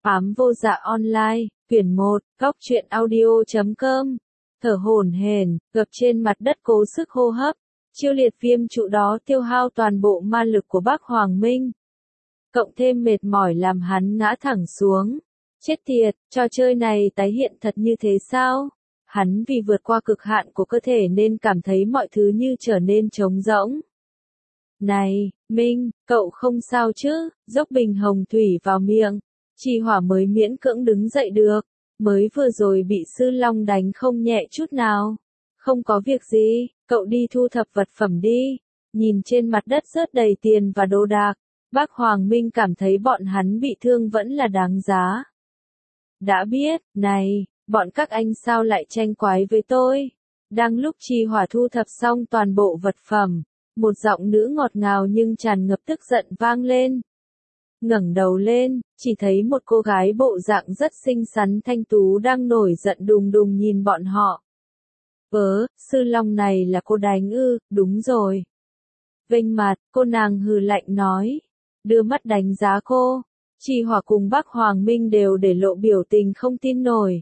Ám vô dạ online, quyển 1, góc truyện audio.com. Thở hổn hển, gập trên mặt đất cố sức hô hấp. Chiêu liệt viêm trụ đó tiêu hao toàn bộ ma lực của Bác Hoàng Minh. Cộng thêm mệt mỏi làm hắn ngã thẳng xuống. Chết tiệt, trò chơi này tái hiện thật như thế sao? Hắn vì vượt qua cực hạn của cơ thể nên cảm thấy mọi thứ như trở nên trống rỗng. Này, Minh, cậu không sao chứ? Dốc bình hồng thủy vào miệng. Chi Hỏa mới miễn cưỡng đứng dậy được. Mới vừa rồi bị Sư Long đánh không nhẹ chút nào. Không có việc gì, cậu đi thu thập vật phẩm đi. Nhìn trên mặt đất rớt đầy tiền và đồ đạc. Bác Hoàng Minh cảm thấy bọn hắn bị thương vẫn là đáng giá. Đã biết, này, bọn các anh sao lại tranh quái với tôi? Đang lúc Chi Hỏa thu thập xong toàn bộ vật phẩm, một giọng nữ ngọt ngào nhưng tràn ngập tức giận vang lên. Ngẩng đầu lên, chỉ thấy một cô gái bộ dạng rất xinh xắn thanh tú đang nổi giận đùng đùng nhìn bọn họ. Sư Long này là cô đánh ư? Đúng rồi. Vênh mặt, cô nàng hừ lạnh nói. Đưa mắt đánh giá cô. Chi Hỏa cùng Bác Hoàng Minh đều để lộ biểu tình không tin nổi.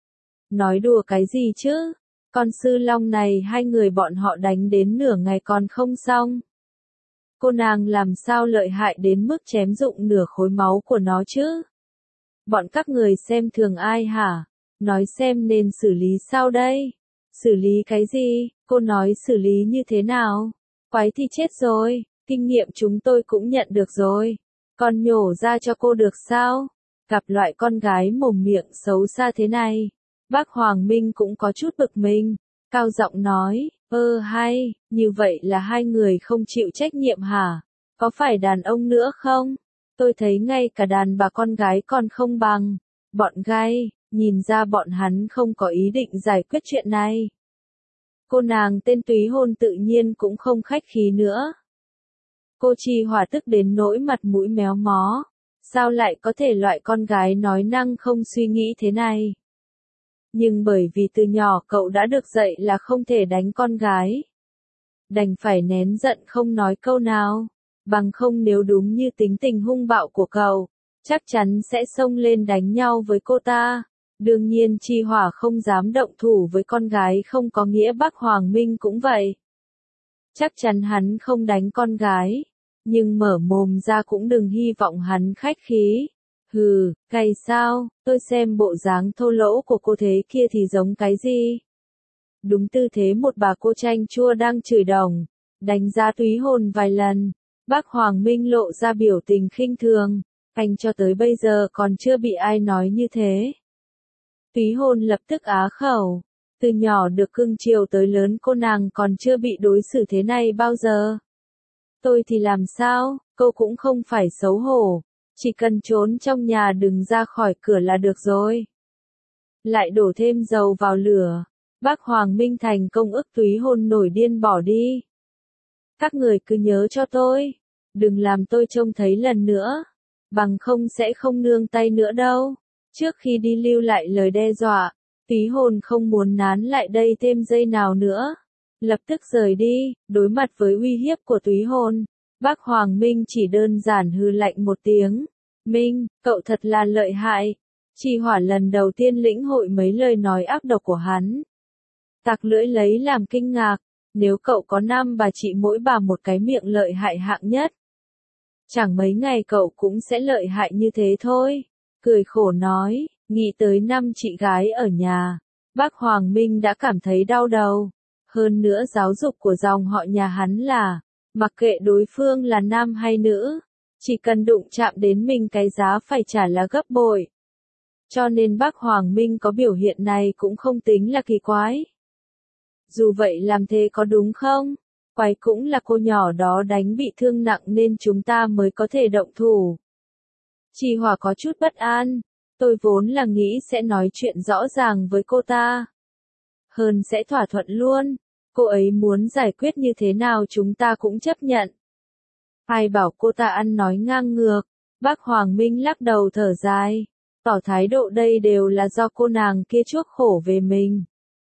Nói đùa cái gì chứ? Con Sư Long này hai người bọn họ đánh đến nửa ngày còn không xong. Cô nàng làm sao lợi hại đến mức chém rụng nửa khối máu của nó chứ? Bọn các người xem thường ai hả? Nói xem nên xử lý sao đây? Xử lý cái gì? Cô nói xử lý như thế nào? Quái thì chết rồi, kinh nghiệm chúng tôi cũng nhận được rồi. Còn nhổ ra cho cô được sao? Gặp loại con gái mồm miệng xấu xa thế này. Bác Hoàng Minh cũng có chút bực mình. Cao giọng nói, hay, như vậy là hai người không chịu trách nhiệm hả? Có phải đàn ông nữa không? Tôi thấy ngay cả đàn bà con gái còn không bằng. Bọn gai, nhìn ra bọn hắn không có ý định giải quyết chuyện này. Cô nàng tên Túy Hôn tự nhiên cũng không khách khí nữa. Cô Chi Hỏa tức đến nỗi mặt mũi méo mó. Sao lại có thể loại con gái nói năng không suy nghĩ thế này? Nhưng bởi vì từ nhỏ cậu đã được dạy là không thể đánh con gái. Đành phải nén giận không nói câu nào. Bằng không nếu đúng như tính tình hung bạo của cậu, chắc chắn sẽ xông lên đánh nhau với cô ta. Đương nhiên Chi Hỏa không dám động thủ với con gái không có nghĩa Bác Hoàng Minh cũng vậy. Chắc chắn hắn không đánh con gái. Nhưng mở mồm ra cũng đừng hy vọng hắn khách khí. Hừ, cày sao, tôi xem bộ dáng thô lỗ của cô thế kia thì giống cái gì? Đúng tư thế một bà cô chanh chua đang chửi đồng, đánh giá Túy Hôn vài lần. Bác Hoàng Minh lộ ra biểu tình khinh thường, anh cho tới bây giờ còn chưa bị ai nói như thế. Túy Hôn lập tức á khẩu, từ nhỏ được cưng chiều tới lớn cô nàng còn chưa bị đối xử thế này bao giờ. Tôi thì làm sao, cô cũng không phải xấu hổ. Chỉ cần trốn trong nhà đừng ra khỏi cửa là được rồi. Lại đổ thêm dầu vào lửa. Bác Hoàng Minh thành công ức Túy Hôn nổi điên bỏ đi. Các người cứ nhớ cho tôi. Đừng làm tôi trông thấy lần nữa. Bằng không sẽ không nương tay nữa đâu. Trước khi đi lưu lại lời đe dọa. Túy Hôn không muốn nán lại đây thêm giây nào nữa. Lập tức rời đi, đối mặt với uy hiếp của Túy Hôn. Bác Hoàng Minh chỉ đơn giản hừ lạnh một tiếng. Minh, cậu thật là lợi hại. Chi Hỏa lần đầu tiên lĩnh hội mấy lời nói ác độc của hắn. Tặc lưỡi lấy làm kinh ngạc. Nếu cậu có 5 bà chị mỗi bà một cái miệng lợi hại hạng nhất. Chẳng mấy ngày cậu cũng sẽ lợi hại như thế thôi. Cười khổ nói, nghĩ tới 5 chị gái ở nhà. Bác Hoàng Minh đã cảm thấy đau đầu. Hơn nữa giáo dục của dòng họ nhà hắn là, mặc kệ đối phương là nam hay nữ, chỉ cần đụng chạm đến mình cái giá phải trả là gấp bội. Cho nên Bác Hoàng Minh có biểu hiện này cũng không tính là kỳ quái. Dù vậy làm thế có đúng không? Quái cũng là cô nhỏ đó đánh bị thương nặng nên chúng ta mới có thể động thủ. Chi Hỏa có chút bất an. Tôi vốn là nghĩ sẽ nói chuyện rõ ràng với cô ta. Hơn sẽ thỏa thuận luôn. Cô ấy muốn giải quyết như thế nào chúng ta cũng chấp nhận. Ai bảo cô ta ăn nói ngang ngược. Bác Hoàng Minh lắc đầu thở dài. Tỏ thái độ đây đều là do cô nàng kia chuốc khổ về mình.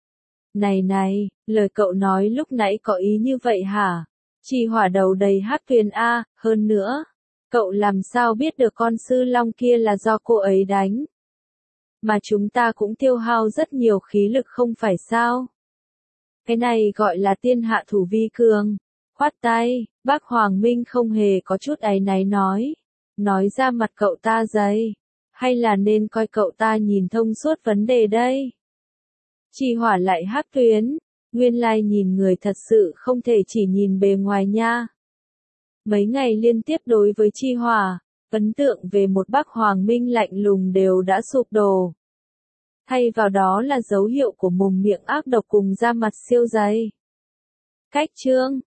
Này, lời cậu nói lúc nãy có ý như vậy hả? Chi Hỏa đầu đầy hát tuyên a, hơn nữa. Cậu làm sao biết được con sư long kia là do cô ấy đánh? Mà chúng ta cũng tiêu hao rất nhiều khí lực không phải sao? Cái này gọi là tiên hạ thủ vi cường. Khoát tay, bác Hoàng Minh không hề có chút áy náy nói. Nói ra mặt cậu ta dày. Hay là nên coi cậu ta nhìn thông suốt vấn đề đây? Chi Hỏa lại hắc tuyến. Nguyên lai nhìn người thật sự không thể chỉ nhìn bề ngoài nha. Mấy ngày liên tiếp đối với Chi Hỏa, ấn tượng về một bác Hoàng Minh lạnh lùng đều đã sụp đổ. Thay vào đó là dấu hiệu của mồm miệng ác độc cùng da mặt siêu dày. Cách chương